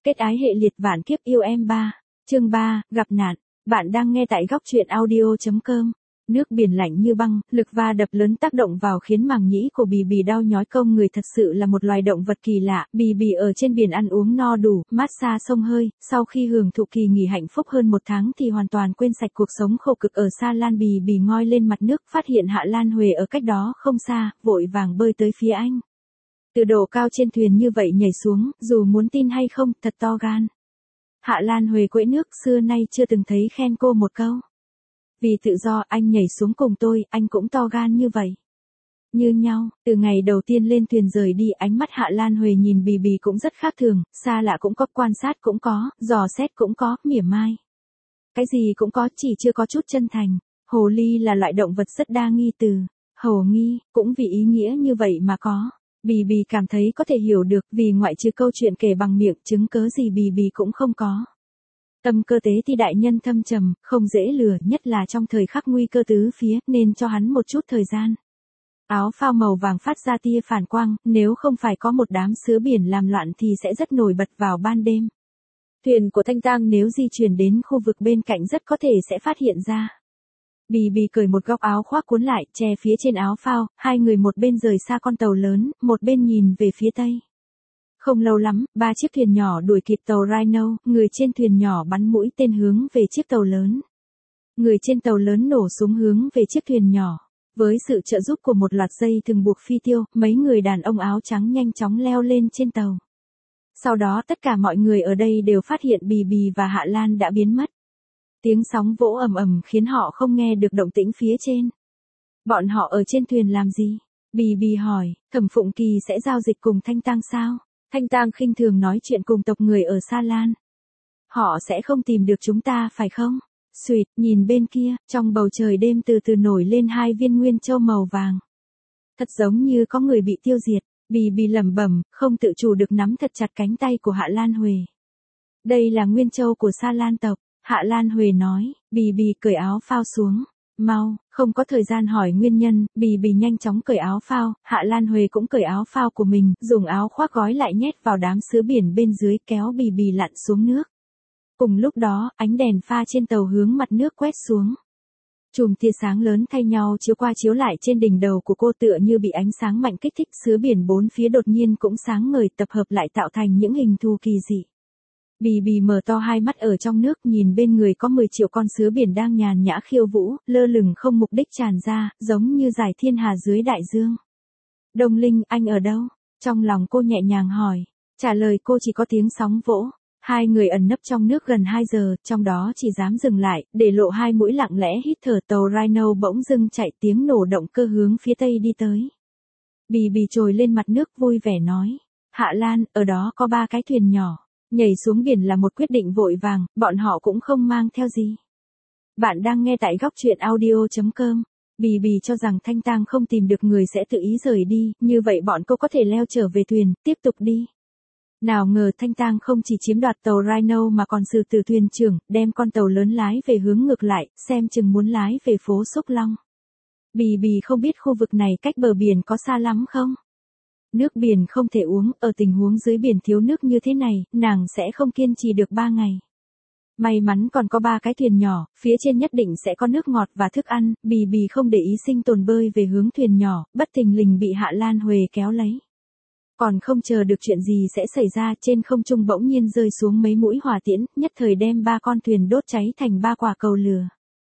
Kết ái hệ liệt vạn kiếp yêu em 3. Chương 3, gặp nạn. Bạn đang nghe tại góc truyện audio.com. Nước biển lạnh như băng, lực va đập lớn tác động vào khiến màng nhĩ của Bì Bì đau nhói. Công người thật sự là một loài động vật kỳ lạ. Bì Bì ở trên biển ăn uống no đủ, massage xông hơi, sau khi hưởng thụ kỳ nghỉ hạnh phúc hơn 1 tháng thì hoàn toàn quên sạch cuộc sống khổ cực ở Sa Lan. Bì Bì ngoi lên mặt nước, phát hiện Hạ Lan Huệ ở cách đó không xa, vội vàng bơi tới phía anh. Từ độ cao trên thuyền như vậy nhảy xuống, dù muốn tin hay không, thật to gan. Hạ Lan Huệ quẫy nước, xưa nay chưa từng thấy khen cô một câu. Vì tự do anh nhảy xuống cùng tôi, anh cũng to gan như vậy. Như nhau, từ ngày đầu tiên lên thuyền rời đi, ánh mắt Hạ Lan Huệ nhìn Bì Bì cũng rất khác thường, xa lạ cũng có, quan sát cũng có, dò xét cũng có, mỉa mai. Cái gì cũng có, chỉ chưa có chút chân thành. Hồ ly là loại động vật rất đa nghi, từ hồ nghi, cũng vì ý nghĩa như vậy mà có. Bì Bì cảm thấy có thể hiểu được, vì ngoại trừ câu chuyện kể bằng miệng, chứng cớ gì Bì Bì cũng không có. Tâm cơ tế thì đại nhân thâm trầm, không dễ lừa, nhất là trong thời khắc nguy cơ tứ phía, nên cho hắn một chút thời gian. Áo phao màu vàng phát ra tia phản quang, nếu không phải có một đám sứa biển làm loạn thì sẽ rất nổi bật vào ban đêm. Thuyền của Thanh Tang nếu di chuyển đến khu vực bên cạnh rất có thể sẽ phát hiện ra. Bì Bì cởi một góc áo khoác cuốn lại, che phía trên áo phao, hai người một bên rời xa con tàu lớn, một bên nhìn về phía tây. Không lâu lắm, 3 chiếc thuyền nhỏ đuổi kịp tàu Rhino, người trên thuyền nhỏ bắn mũi tên hướng về chiếc tàu lớn. Người trên tàu lớn nổ súng hướng về chiếc thuyền nhỏ. Với sự trợ giúp của một loạt dây thừng buộc phi tiêu, mấy người đàn ông áo trắng nhanh chóng leo lên trên tàu. Sau đó tất cả mọi người ở đây đều phát hiện Bì Bì và Hạ Lan đã biến mất. Tiếng sóng vỗ ầm ầm khiến họ không nghe được động tĩnh phía trên. Bọn họ ở trên thuyền làm gì? Bì Bì hỏi, Thẩm Phụng Kỳ sẽ giao dịch cùng Thanh Tang sao? Thanh Tang khinh thường nói chuyện cùng tộc người ở Sa Lan. Họ sẽ không tìm được chúng ta phải không? Xuỵt, nhìn bên kia, trong bầu trời đêm từ từ nổi lên 2 viên nguyên châu màu vàng. Thật giống như có người bị tiêu diệt. Bì Bì lẩm bẩm, không tự chủ được nắm thật chặt cánh tay của Hạ Lan Huệ. Đây là nguyên châu của Sa Lan tộc. Hạ Lan Huệ nói. Bì Bì cởi áo phao xuống. Mau, không có thời gian hỏi nguyên nhân, Bì Bì nhanh chóng cởi áo phao, Hạ Lan Huệ cũng cởi áo phao của mình, dùng áo khoác gói lại nhét vào đám sứa biển bên dưới, kéo Bì Bì lặn xuống nước. Cùng lúc đó, ánh đèn pha trên tàu hướng mặt nước quét xuống. Chùm tia sáng lớn thay nhau chiếu qua chiếu lại trên đỉnh đầu của cô, tựa như bị ánh sáng mạnh kích thích. Sứa biển bốn phía đột nhiên cũng sáng ngời, tập hợp lại tạo thành những hình thù kỳ dị. Bì Bì mở to hai mắt ở trong nước, nhìn bên người có 10 triệu con sứa biển đang nhàn nhã khiêu vũ, lơ lửng không mục đích tràn ra, giống như dải thiên hà dưới đại dương. Đông Linh, anh ở đâu? Trong lòng cô nhẹ nhàng hỏi. Trả lời cô chỉ có tiếng sóng vỗ. Hai người ẩn nấp trong nước gần 2 giờ, trong đó chỉ dám dừng lại, để lộ 2 mũi lặng lẽ hít thở. Tàu Rhino bỗng dưng chạy, tiếng nổ động cơ hướng phía tây đi tới. Bì Bì trồi lên mặt nước vui vẻ nói. Hạ Lan, ở đó có 3 cái thuyền nhỏ. Nhảy xuống biển là một quyết định vội vàng, bọn họ cũng không mang theo gì. Bạn đang nghe tại góc truyện audio.com. Bì Bì cho rằng Thanh Tang không tìm được người sẽ tự ý rời đi, như vậy bọn cô có thể leo trở về thuyền, tiếp tục đi. Nào ngờ Thanh Tang không chỉ chiếm đoạt tàu Rhino mà còn xử tử thuyền trưởng, đem con tàu lớn lái về hướng ngược lại, xem chừng muốn lái về phố Xúc Long. Bì Bì không biết khu vực này cách bờ biển có xa lắm không? Nước biển không thể uống, ở tình huống dưới biển thiếu nước như thế này, nàng sẽ không kiên trì được 3 ngày. May mắn còn có 3 cái thuyền nhỏ, phía trên nhất định sẽ có nước ngọt và thức ăn. Bì Bì không để ý sinh tồn bơi về hướng thuyền nhỏ, bất thình lình bị Hạ Lan Huệ kéo lấy. Còn không chờ được chuyện gì sẽ xảy ra, trên không trung bỗng nhiên rơi xuống mấy mũi hỏa tiễn, nhất thời đem 3 con thuyền đốt cháy thành 3 quả cầu lửa.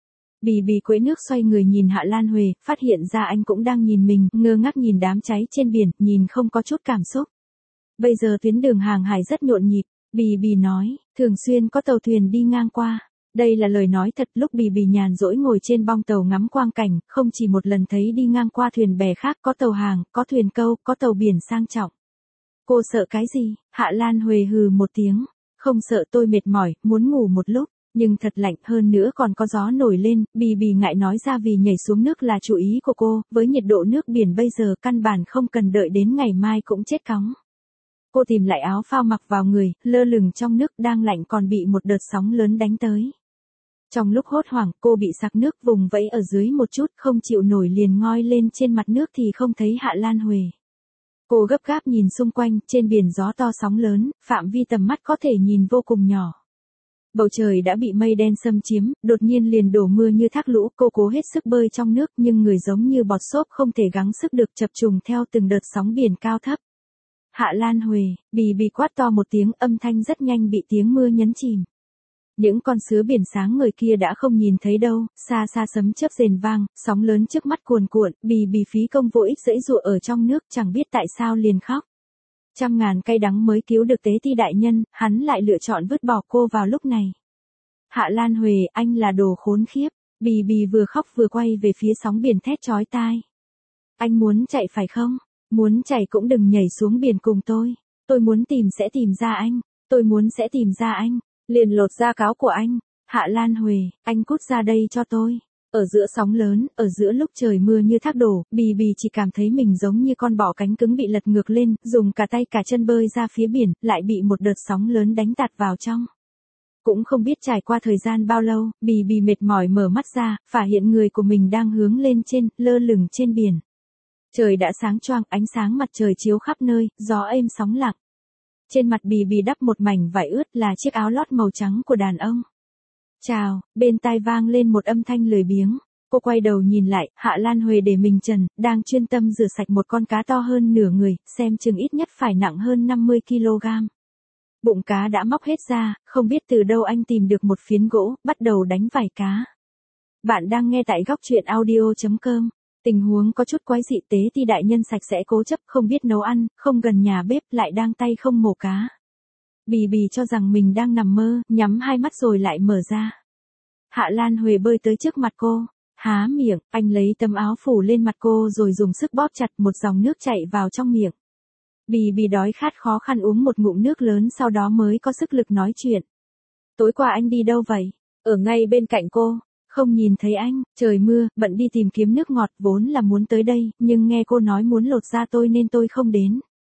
Bì Bì quẫy nước xoay người nhìn Hạ Lan Huệ, phát hiện ra anh cũng đang nhìn mình, ngơ ngác nhìn đám cháy trên biển, nhìn không có chút cảm xúc. Bây giờ tuyến đường hàng hải rất nhộn nhịp, Bì Bì nói, thường xuyên có tàu thuyền đi ngang qua. Đây là lời nói thật. Lúc Bì Bì nhàn rỗi ngồi trên bong tàu ngắm quang cảnh, không chỉ một lần thấy đi ngang qua thuyền bè khác, có tàu hàng, có thuyền câu, có tàu biển sang trọng. Cô sợ cái gì? Hạ Lan Huệ hừ một tiếng. Không sợ, tôi mệt mỏi, muốn ngủ một lúc. Nhưng thật lạnh, hơn nữa còn có gió nổi lên. Bì Bì ngại nói ra vì nhảy xuống nước là chủ ý của cô, với nhiệt độ nước biển bây giờ căn bản không cần đợi đến ngày mai cũng chết cóng. Cô tìm lại áo phao mặc vào người, lơ lửng trong nước, đang lạnh còn bị một đợt sóng lớn đánh tới. Trong lúc hốt hoảng, cô bị sặc nước, vùng vẫy ở dưới một chút, không chịu nổi liền ngoi lên trên mặt nước thì không thấy Hạ Lan Huệ. Cô gấp gáp nhìn xung quanh, trên biển gió to sóng lớn, phạm vi tầm mắt có thể nhìn vô cùng nhỏ. Bầu trời đã bị mây đen xâm chiếm, đột nhiên liền đổ mưa như thác lũ, cô cố hết sức bơi trong nước nhưng người giống như bọt xốp không thể gắng sức được chập trùng theo từng đợt sóng biển cao thấp. Hạ Lan Huệ, bì quát to một tiếng, âm thanh rất nhanh bị tiếng mưa nhấn chìm. Những con sứa biển sáng người kia đã không nhìn thấy đâu, xa xa sấm chớp rền vang, sóng lớn trước mắt cuồn cuộn, bì phí công vô ích giãy giụa ở trong nước chẳng biết tại sao liền khóc. Trăm ngàn cay đắng mới cứu được Tế Ti đại nhân, hắn lại lựa chọn vứt bỏ cô vào lúc này. Hạ Lan Huệ, anh là đồ khốn khiếp, bì vừa khóc vừa quay về phía sóng biển thét chói tai. Anh muốn chạy phải không? Muốn chạy cũng đừng nhảy xuống biển cùng tôi muốn tìm sẽ tìm ra anh, tôi muốn sẽ tìm ra anh, liền lột da cáo của anh. Hạ Lan Huệ, anh cút ra đây cho tôi. Ở giữa sóng lớn, ở giữa lúc trời mưa như thác đổ, bì chỉ cảm thấy mình giống như con bò cánh cứng bị lật ngược lên, dùng cả tay cả chân bơi ra phía biển, lại bị một đợt sóng lớn đánh tạt vào trong. Cũng không biết trải qua thời gian bao lâu, bì mệt mỏi mở mắt ra, phát hiện người của mình đang hướng lên trên, lơ lửng trên biển. Trời đã sáng choang, ánh sáng mặt trời chiếu khắp nơi, gió êm sóng lặng. Trên mặt bì đắp một mảnh vải ướt là chiếc áo lót màu trắng của đàn ông. Chào, bên tai vang lên một âm thanh lười biếng. Cô quay đầu nhìn lại, Hạ Lan Huệ để mình trần, đang chuyên tâm rửa sạch một con cá to hơn nửa người, xem chừng ít nhất phải nặng hơn 50 kg. Bụng cá đã móc hết ra, không biết từ đâu anh tìm được một phiến gỗ, bắt đầu đánh vảy cá. Bạn đang nghe tại góc truyện audio.com. Tình huống có chút quái dị, Tế Ti đại nhân sạch sẽ cố chấp không biết nấu ăn, không gần nhà bếp lại đang tay không mổ cá. Bì cho rằng mình đang nằm mơ, nhắm hai mắt rồi lại mở ra. Hạ Lan Huệ bơi tới trước mặt cô, há miệng, anh lấy tấm áo phủ lên mặt cô rồi dùng sức bóp chặt, một dòng nước chảy vào trong miệng. Bì đói khát khó khăn uống một ngụm nước lớn sau đó mới có sức lực nói chuyện. Tối qua anh đi đâu vậy? Ở ngay bên cạnh cô. Không nhìn thấy anh, trời mưa, bận đi tìm kiếm nước ngọt, vốn là muốn tới đây, nhưng nghe cô nói muốn lột da tôi nên tôi không đến.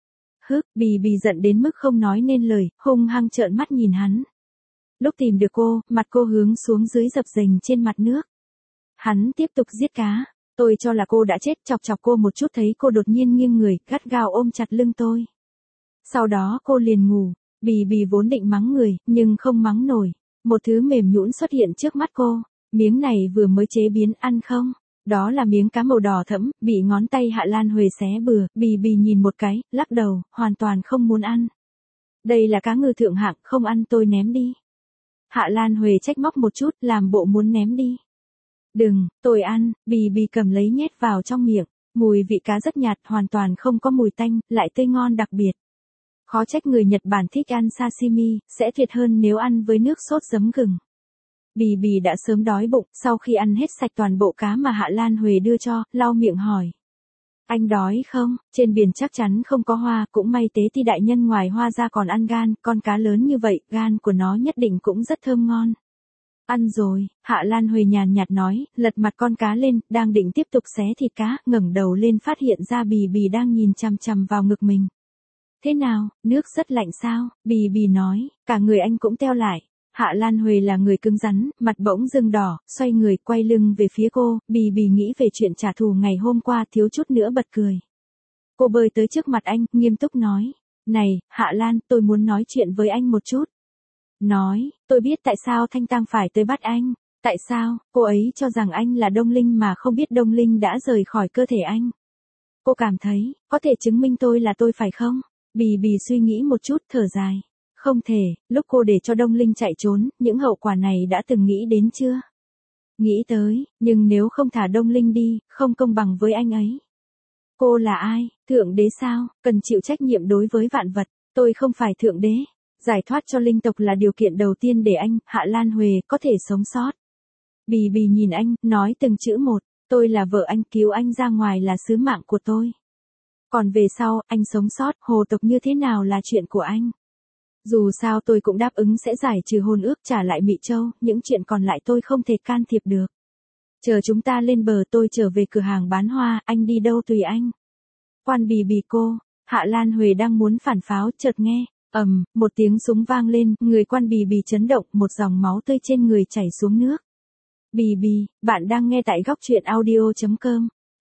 Bì giận đến mức không nói nên lời, hung hăng trợn mắt nhìn hắn. Lúc tìm được cô, mặt cô hướng xuống dưới dập dềnh trên mặt nước. Hắn tiếp tục giết cá. Tôi cho là cô đã chết, chọc cô một chút thấy cô đột nhiên nghiêng người, gắt gao ôm chặt lưng tôi. Sau đó cô liền ngủ, bì vốn định mắng người, nhưng không mắng nổi. Một thứ mềm nhũn xuất hiện trước mắt cô. Miếng này vừa mới chế biến, ăn không? Đó là miếng cá màu đỏ thẫm, bị ngón tay Hạ Lan Huệ xé bừa, bì nhìn một cái, lắc đầu, hoàn toàn không muốn ăn. Đây là cá ngừ thượng hạng, không ăn tôi ném đi. Hạ Lan Huệ trách móc một chút, làm bộ muốn ném đi. Đừng, tôi ăn, bì cầm lấy nhét vào trong miệng, mùi vị cá rất nhạt, hoàn toàn không có mùi tanh, lại tươi ngon đặc biệt. Khó trách người Nhật Bản thích ăn sashimi, sẽ tuyệt hơn nếu ăn với nước sốt giấm gừng. Bì đã sớm đói bụng, sau khi ăn hết sạch toàn bộ cá mà Hạ Lan Huệ đưa cho, lau miệng hỏi. Anh đói không? Trên biển chắc chắn không có hoa, cũng may Tế Ti đại nhân ngoài hoa ra còn ăn gan, con cá lớn như vậy, gan của nó nhất định cũng rất thơm ngon. Ăn rồi, Hạ Lan Huệ nhàn nhạt nói, lật mặt con cá lên, đang định tiếp tục xé thịt cá, ngẩng đầu lên phát hiện ra bì đang nhìn chằm chằm vào ngực mình. Thế nào, nước rất lạnh sao? Bì nói, cả người anh cũng teo lại. Hạ Lan Huệ là người cứng rắn, mặt bỗng dưng đỏ, xoay người quay lưng về phía cô, bì nghĩ về chuyện trả thù ngày hôm qua thiếu chút nữa bật cười. Cô bơi tới trước mặt anh, nghiêm túc nói, này, Hạ Lan, tôi muốn nói chuyện với anh một chút. Nói, tôi biết tại sao Thanh Tăng phải tới bắt anh, tại sao, cô ấy cho rằng anh là Đông Linh mà không biết Đông Linh đã rời khỏi cơ thể anh. Cô cảm thấy, có thể chứng minh tôi là tôi phải không? Bì suy nghĩ một chút, thở dài. Không thể, lúc cô để cho Đông Linh chạy trốn, những hậu quả này đã từng nghĩ đến chưa? Nghĩ tới, nhưng nếu không thả Đông Linh đi, không công bằng với anh ấy. Cô là ai? Thượng đế sao? Cần chịu trách nhiệm đối với vạn vật. Tôi không phải thượng đế. Giải thoát cho linh tộc là điều kiện đầu tiên để anh, Hạ Lan Huệ, có thể sống sót. Bì nhìn anh, nói từng chữ một. Tôi là vợ anh, cứu anh ra ngoài là sứ mạng của tôi. Còn về sau, anh sống sót, hồ tộc như thế nào là chuyện của anh. Dù sao tôi cũng đáp ứng sẽ giải trừ hôn ước trả lại Mị Châu, những chuyện còn lại tôi không thể can thiệp được. Chờ chúng ta lên bờ tôi trở về cửa hàng bán hoa, anh đi đâu tùy anh. Quan bì cô, Hạ Lan Huệ đang muốn phản pháo, chợt nghe, một tiếng súng vang lên, người quan bì chấn động, một dòng máu tươi trên người chảy xuống nước. Bì, bạn đang nghe tại góc truyện audio.com.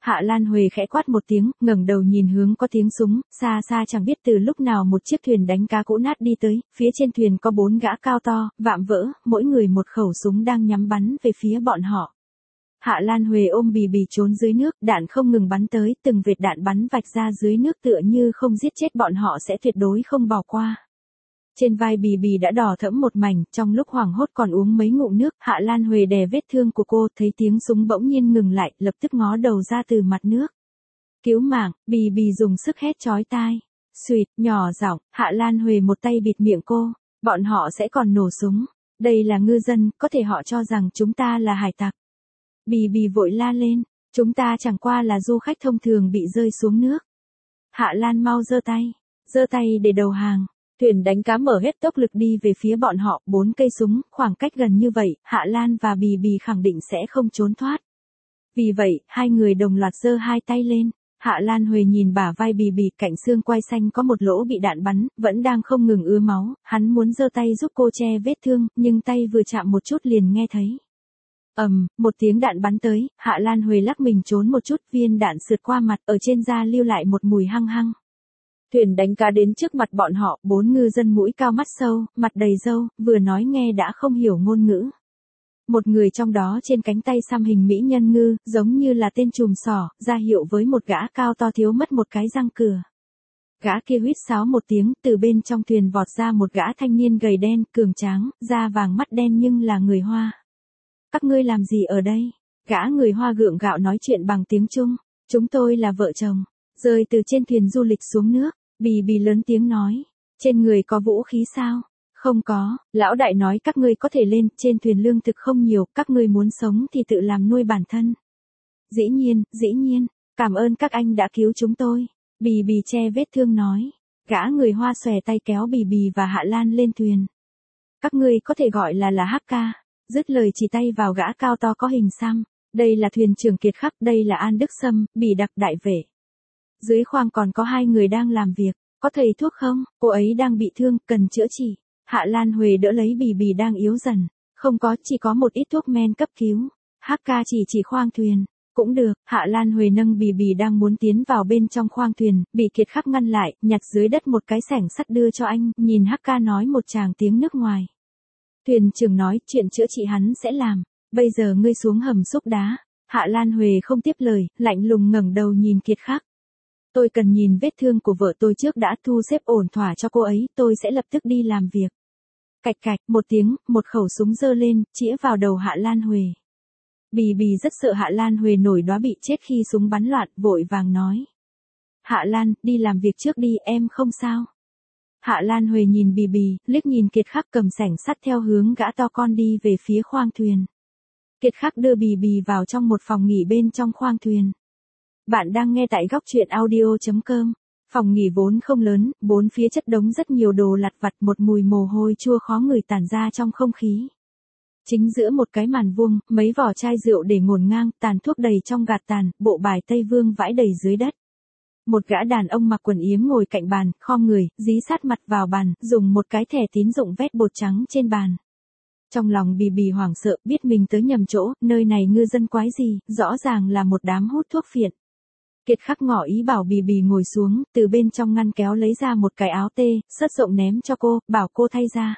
Hạ Lan Huệ khẽ quát một tiếng, ngẩng đầu nhìn hướng có tiếng súng, xa xa chẳng biết từ lúc nào một chiếc thuyền đánh cá cũ nát đi tới, phía trên thuyền có 4 gã cao to, vạm vỡ, mỗi người một khẩu súng đang nhắm bắn về phía bọn họ. Hạ Lan Huệ ôm Bì Bì trốn dưới nước, đạn không ngừng bắn tới, từng vệt đạn bắn vạch ra dưới nước tựa như không giết chết bọn họ sẽ tuyệt đối không bỏ qua. Trên vai Bì Bì đã đỏ thẫm một mảnh, trong lúc hoảng hốt còn uống mấy ngụm nước, Hạ Lan Huệ đè vết thương của cô, thấy tiếng súng bỗng nhiên ngừng lại, lập tức ngó đầu ra từ mặt nước. Cứu mạng, Bì Bì dùng sức hét chói tai. Xuỵt, nhỏ giọng, Hạ Lan Huệ một tay bịt miệng cô, bọn họ sẽ còn nổ súng. Đây là ngư dân, có thể họ cho rằng chúng ta là hải tặc. Bì Bì vội la lên, chúng ta chẳng qua là du khách thông thường bị rơi xuống nước. Hạ Lan mau giơ tay để đầu hàng. Thuyền đánh cá mở hết tốc lực đi về phía bọn họ, 4 cây súng, khoảng cách gần như vậy, Hạ Lan và Bì Bì khẳng định sẽ không trốn thoát. Vì vậy, hai người đồng loạt giơ hai tay lên. Hạ Lan Huệ nhìn bả vai Bì Bì, cạnh xương quai xanh có một lỗ bị đạn bắn, vẫn đang không ngừng ứa máu, hắn muốn giơ tay giúp cô che vết thương, nhưng tay vừa chạm một chút liền nghe thấy. Một tiếng đạn bắn tới, Hạ Lan Huệ lắc mình trốn một chút, viên đạn sượt qua mặt, ở trên da lưu lại một mùi hăng hăng. Thuyền đánh cá đến trước mặt bọn họ, 4 ngư dân mũi cao mắt sâu, mặt đầy râu, vừa nói nghe đã không hiểu ngôn ngữ. Một người trong đó trên cánh tay xăm hình mỹ nhân ngư, giống như là tên trùm sỏ, ra hiệu với một gã cao to thiếu mất một cái răng cửa. Gã kia huýt sáo một tiếng, từ bên trong thuyền vọt ra một gã thanh niên gầy đen, cường tráng, da vàng mắt đen nhưng là người Hoa. Các ngươi làm gì ở đây? Gã người Hoa gượng gạo nói chuyện bằng tiếng Trung. Chúng tôi là vợ chồng. Rơi từ trên thuyền du lịch xuống nước, Bì Bì lớn tiếng nói. Trên người có vũ khí sao? Không có, lão đại nói các ngươi có thể lên, trên thuyền lương thực không nhiều, các ngươi muốn sống thì tự làm nuôi bản thân. Dĩ nhiên, cảm ơn các anh đã cứu chúng tôi. Bì Bì che vết thương nói. Gã người Hoa xòe tay kéo Bì Bì và Hạ Lan lên thuyền. Các ngươi có thể gọi là Haka. Dứt lời chỉ tay vào gã cao to có hình xăm. Đây là thuyền trưởng Kiệt Khắc, đây là An Đức Sâm, Bỉ Đặc đại vệ. Dưới khoang còn có 2 người đang làm việc. Có thầy thuốc không? Cô ấy đang bị thương, cần chữa trị. Hạ Lan Huệ đỡ lấy Bì Bì đang yếu dần. Không có, chỉ có một ít thuốc men cấp cứu. Haka chỉ khoang thuyền. Cũng được, Hạ Lan Huệ nâng Bì Bì đang muốn tiến vào bên trong khoang thuyền, bị Kiệt Khắc ngăn lại, nhặt dưới đất một cái xẻng sắt đưa cho anh, nhìn Haka nói một tràng tiếng nước ngoài. Thuyền trưởng nói chuyện chữa trị hắn sẽ làm, bây giờ ngươi xuống hầm xúc đá. Hạ Lan Huệ không tiếp lời, lạnh lùng ngẩng đầu nhìn Kiệt Khắc. Tôi cần nhìn vết thương của vợ tôi trước đã, thu xếp ổn thỏa cho cô ấy, tôi sẽ lập tức đi làm việc. Cạch cạch, một tiếng, một khẩu súng giơ lên, chĩa vào đầu Hạ Lan Huệ. Bì Bì rất sợ Hạ Lan Huệ nổi đoá bị chết khi súng bắn loạn, vội vàng nói. Hạ Lan, đi làm việc trước đi, em không sao. Hạ Lan Huệ nhìn Bì Bì, liếc nhìn Kiệt Khắc cầm xẻng sắt theo hướng gã to con đi về phía khoang thuyền. Kiệt Khắc đưa Bì Bì vào trong một phòng nghỉ bên trong khoang thuyền. Bạn đang nghe tại góc truyện audio.com. Phòng nghỉ vốn không lớn, bốn phía chất đống rất nhiều đồ lặt vặt, một mùi mồ hôi chua khó ngửi tản ra trong không khí. Chính giữa một cái màn vuông, mấy vỏ chai rượu để ngổn ngang, tàn thuốc đầy trong gạt tàn, bộ bài Tây Vương vãi đầy dưới đất. Một gã đàn ông mặc quần yếm ngồi cạnh bàn, khom người, dí sát mặt vào bàn, dùng một cái thẻ tín dụng vét bột trắng trên bàn. Trong lòng Bì Bì hoảng sợ, biết mình tới nhầm chỗ, nơi này ngư dân quái gì, rõ ràng là một đám hút thuốc phiện. Kiệt Khắc ngỏ ý bảo Bì Bì ngồi xuống, từ bên trong ngăn kéo lấy ra một cái áo tê, sất rộng ném cho cô, bảo cô thay ra.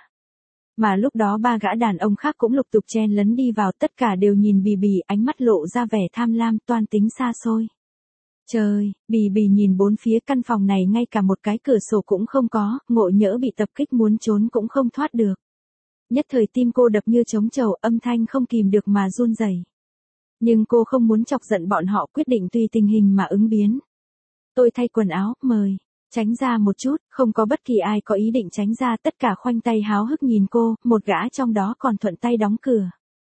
Mà lúc đó 3 gã đàn ông khác cũng lục tục chen lấn đi vào, tất cả đều nhìn Bì Bì, ánh mắt lộ ra vẻ tham lam, toan tính xa xôi. Trời, Bì Bì nhìn bốn phía căn phòng này ngay cả một cái cửa sổ cũng không có, ngộ nhỡ bị tập kích muốn trốn cũng không thoát được. Nhất thời tim cô đập như trống trầu, âm thanh không kìm được mà run rẩy. Nhưng cô không muốn chọc giận bọn họ, quyết định tùy tình hình mà ứng biến. Tôi thay quần áo, mời. Tránh ra một chút, không có bất kỳ ai có ý định tránh ra, tất cả khoanh tay háo hức nhìn cô, một gã trong đó còn thuận tay đóng cửa.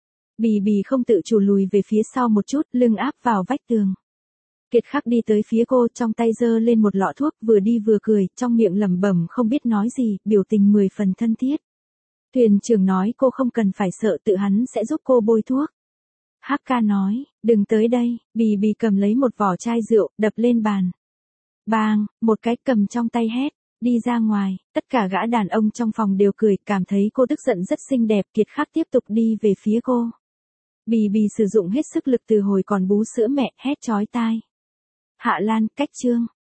Bì Bì không tự chủ lùi về phía sau một chút, lưng áp vào vách tường. Kiệt Khắc đi tới phía cô, trong tay giơ lên một lọ thuốc, vừa đi vừa cười, trong miệng lẩm bẩm không biết nói gì, biểu tình 10 phần thân thiết. Thuyền trưởng nói cô không cần phải sợ, tự hắn sẽ giúp cô bôi thuốc. Haka nói, đừng tới đây. Bì Bì cầm lấy một vỏ chai rượu, đập lên bàn. Bang, một cái cầm trong tay hét, đi ra ngoài, tất cả gã đàn ông trong phòng đều cười, cảm thấy cô tức giận rất xinh đẹp. Kiệt Khắc tiếp tục đi về phía cô. Bì bì sử dụng hết sức lực từ hồi còn bú sữa mẹ, hét chói tai. Hạ Lan, cách chương.